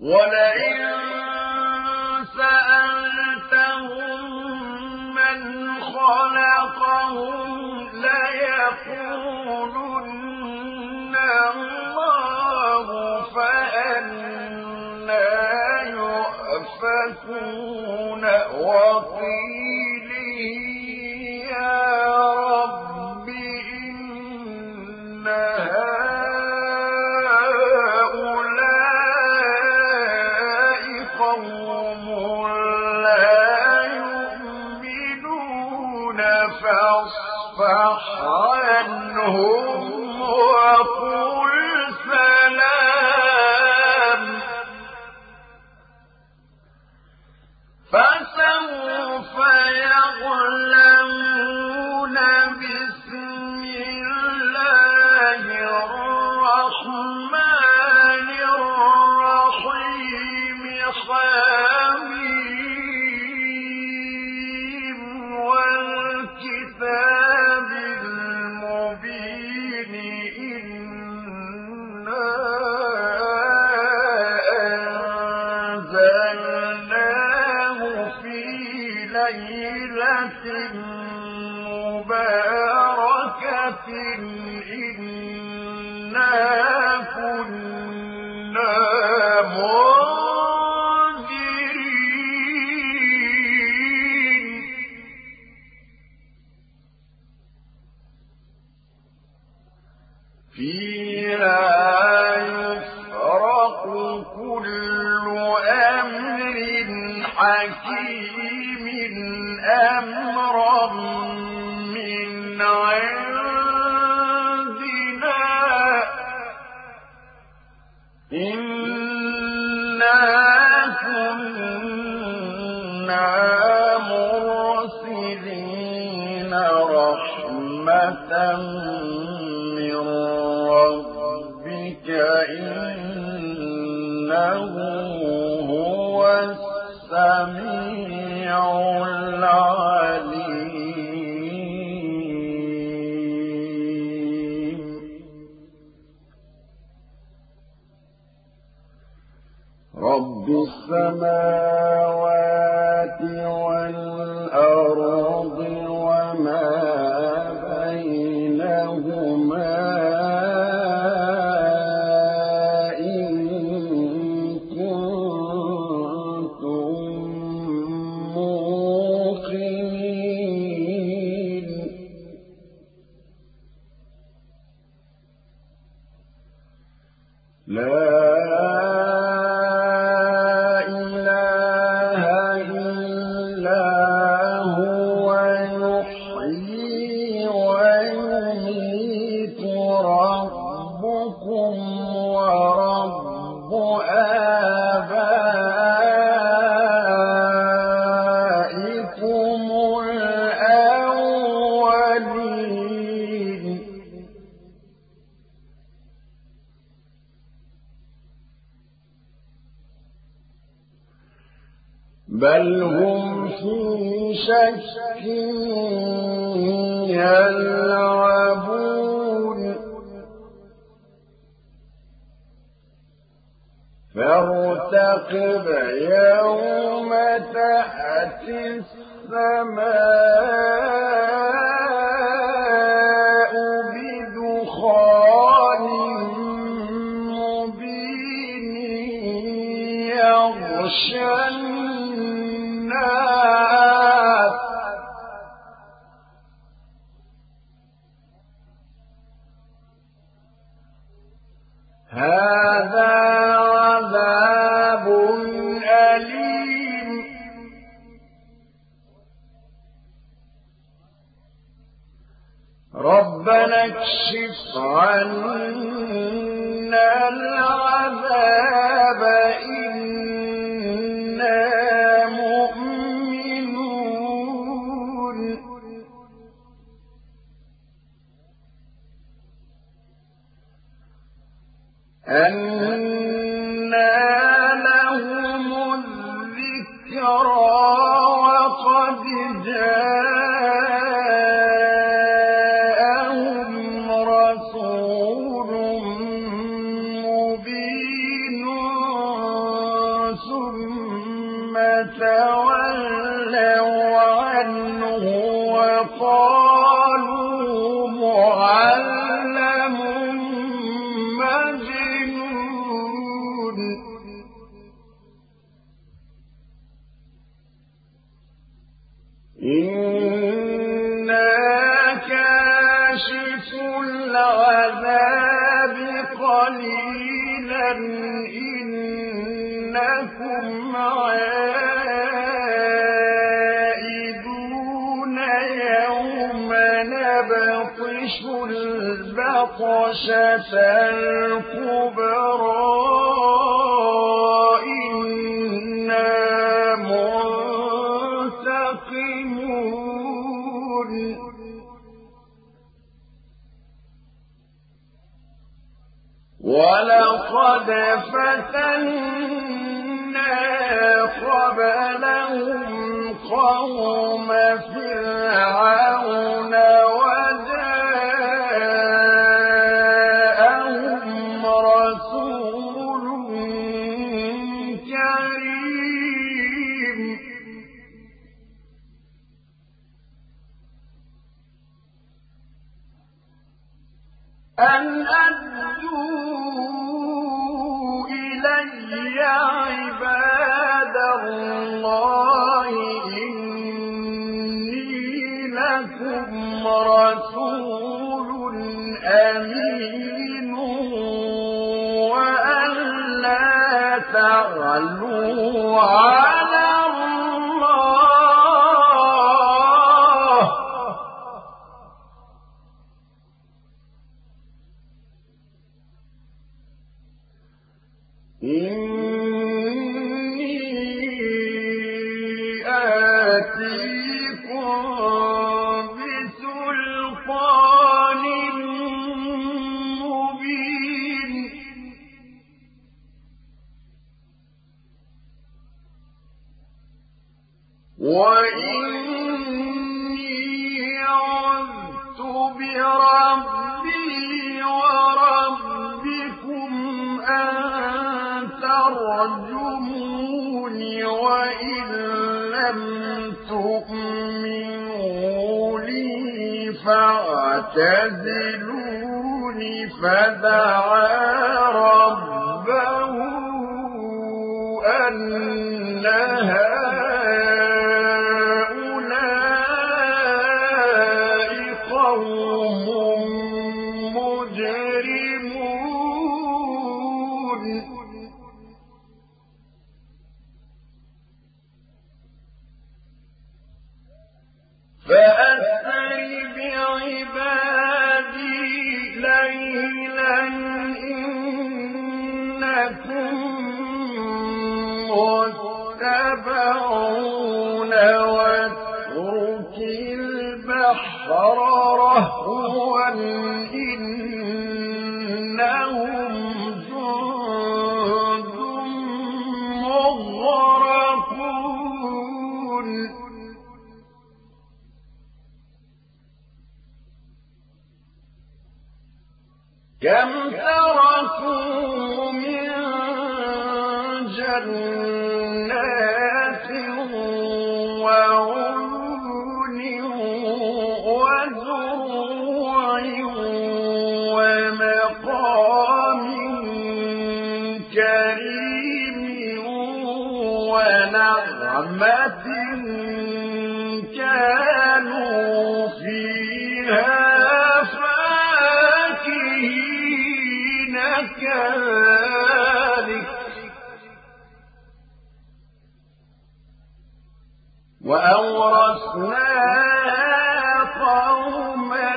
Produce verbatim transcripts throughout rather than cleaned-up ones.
ولئن سألتهم من خلقهم ليقولن الله فأنى يؤفكون وقيله يا رب إن هؤلاء قوم لا يؤمنون فاصفح عنهم وقل سلام فسوف يعلمون بسم الله الرحمن الرحيم حميم والكتاب المبين إنا أنزلناه في ليلة مباركة إنا كنا منذرين فيها يفرق كل أمر حكيم أمرا من عندنا إنا كنا مرسلين رحمة من ربك إنه هو السميع العليم رب السماوات والأرض وما بينهما إن كنتم موقنين لا بل هم في شك يلعبون فارتقب يوم تأتي السماء بدخان مبين يغشى الناس هذا عذاب أليم ربنا اكشف عنا العذاب إنا مؤمنون أنى لهم الذكرى وقد جاءهم رسول مبين تولوا عنه وقالوا معلم مجنون إنا كاشف العذاب قليلا إنكم عائدون يوم نبطش البطشة الكبرى إنا منتقمون ولقد فتنا قبلهم قوم فرعون وجاءهم رسول كريم أن أدوا إلي عباد الله إني لكم رسول أمين وأن لا تعلوا على الله إني آتيكم بسلطان مبين وإني عذت بربي وربكم أن ترجموني وإن لم تؤمنوا لي فاعتزلوني فدعا ربه أن هؤلاء قوم مجرمون فأسر بعبادي ليلا إنكم متبعون واترك البحر رهوا إنهم جند مغرقون كم تركوا من جنات وعيون وزروع ومقام كريم ونعمة كانوا فيها فاكهين كذلك وأورثناها قوما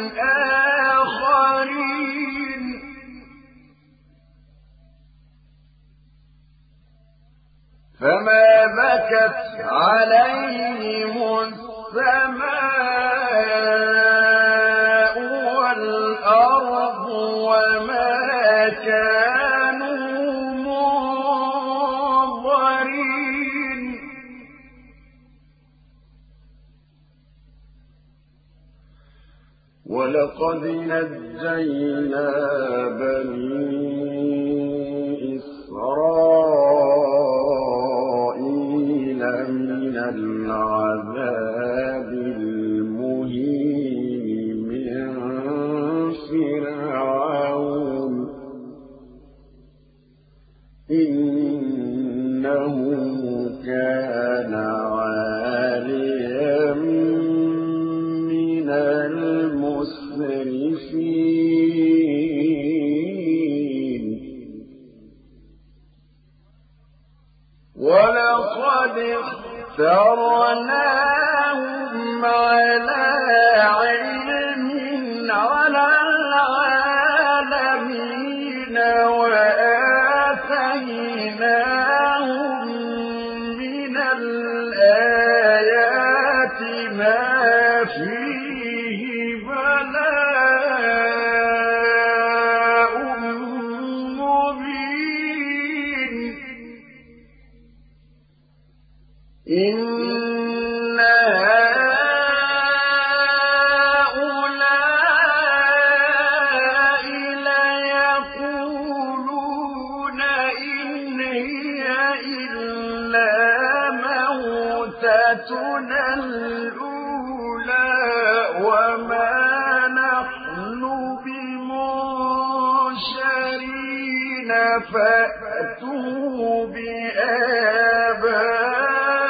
آخرين فما بكت عليهم السماء والأرض وما كانوا منظرين ولقد نجينا بني إسرائيل إنه كان عاليا من المسرفين ولقد اخترناهم على علم على العالمين وآتيناهم من الآيات ما فيه بلاء مبين إن هؤلاء ليقولون إن هي إلا موتتنا الأولى وما نحن بمنشرين فأتوا بآبائنا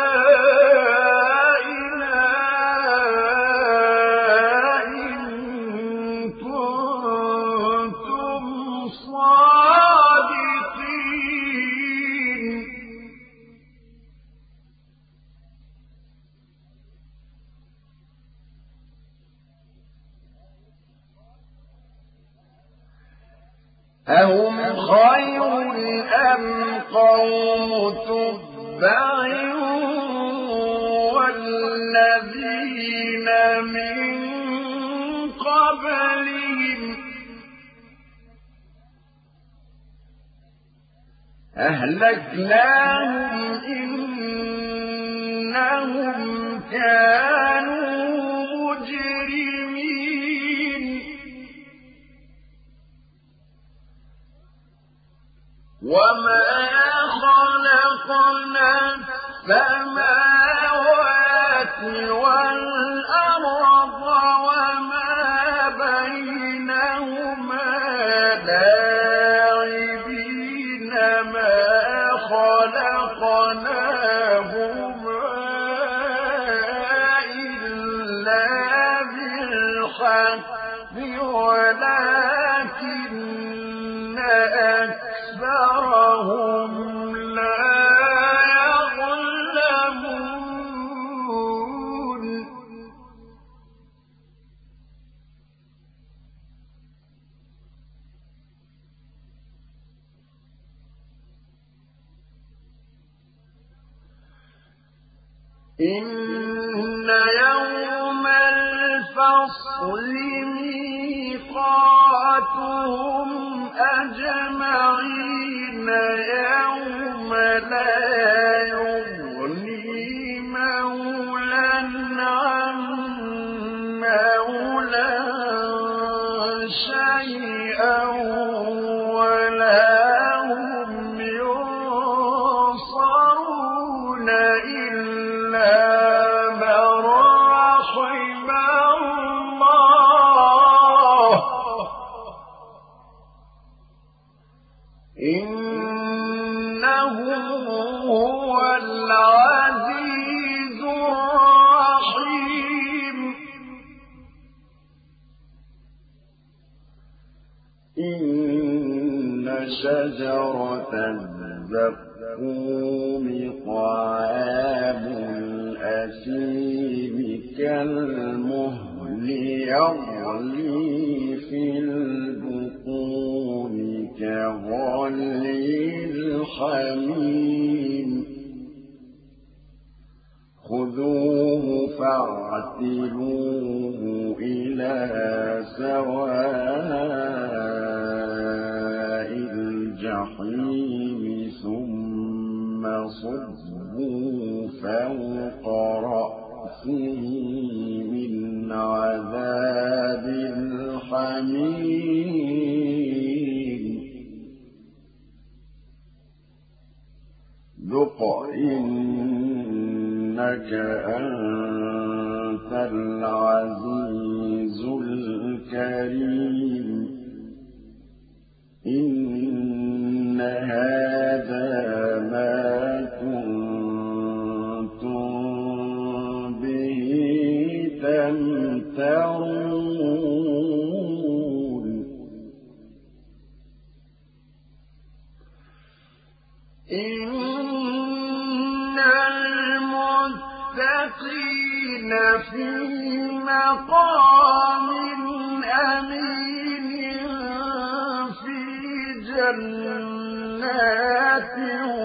أهم خير أم قوم تبع والذين من قبلهم أهلكناهم إنهم كانوا مجرمين وما خلقنا السماوات والأرض وما بينهما لاعبين ما خلقناهما إلا بالحق ولكن أكثرهم لا يعلمون إن يوم الفصل ميقاتهم أجمعين يوم لا يغني مولى عن مولى شيئا ولا هم ينصرون إلا من رحم الله إنه هو العزيز الرحيم إن شجرة الزقوم طعام الأثيم كالمهل يغلي في البطون كغلي الحميم خذوه فاعتلوه إلى سواء الجحيم ثم صبوا فوق رأسه من عذاب الحميم ذق إنك أنت العزيز الكريم إن هذا إن المتقين في مقام أمين في جنات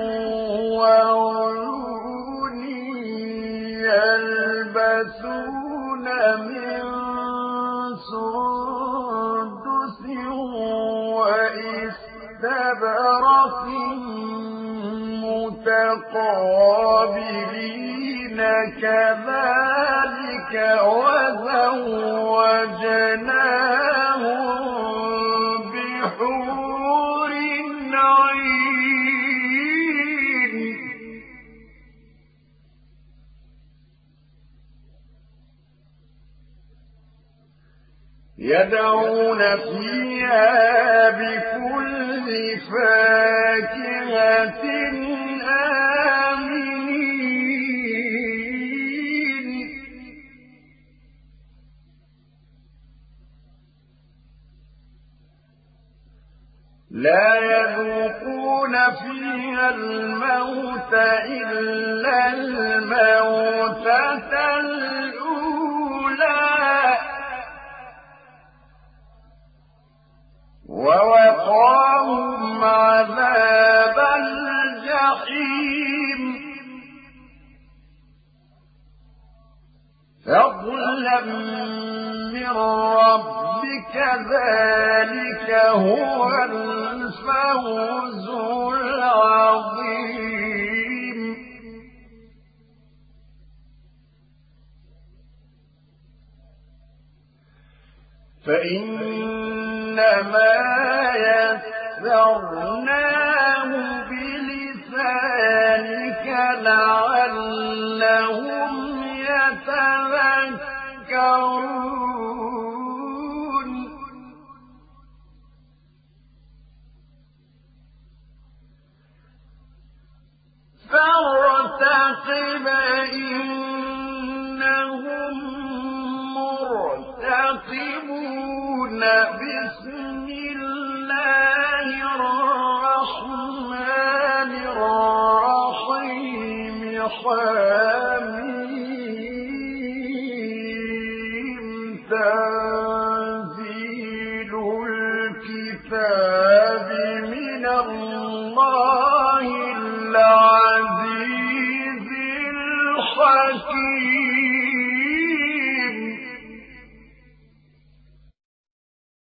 وعيون يلبسون من سندس وإستبرق متقابلين كذلك وزوجناهم بحور عين يدعون فيها بكل فاكهة آمنين لا يذوقون فيها الموت إلا الموتة الأولى ووقاهم عذاب الجحيم فضلا من ربك ذلك هو الفوز العظيم فإنما يسرناه بلسانك لعلهم يتذكرون فارتقب إنهم مرتقبون بسم الله الرحمن الرحيم حميم تنزيل الكتاب من الله العزيز الحكيم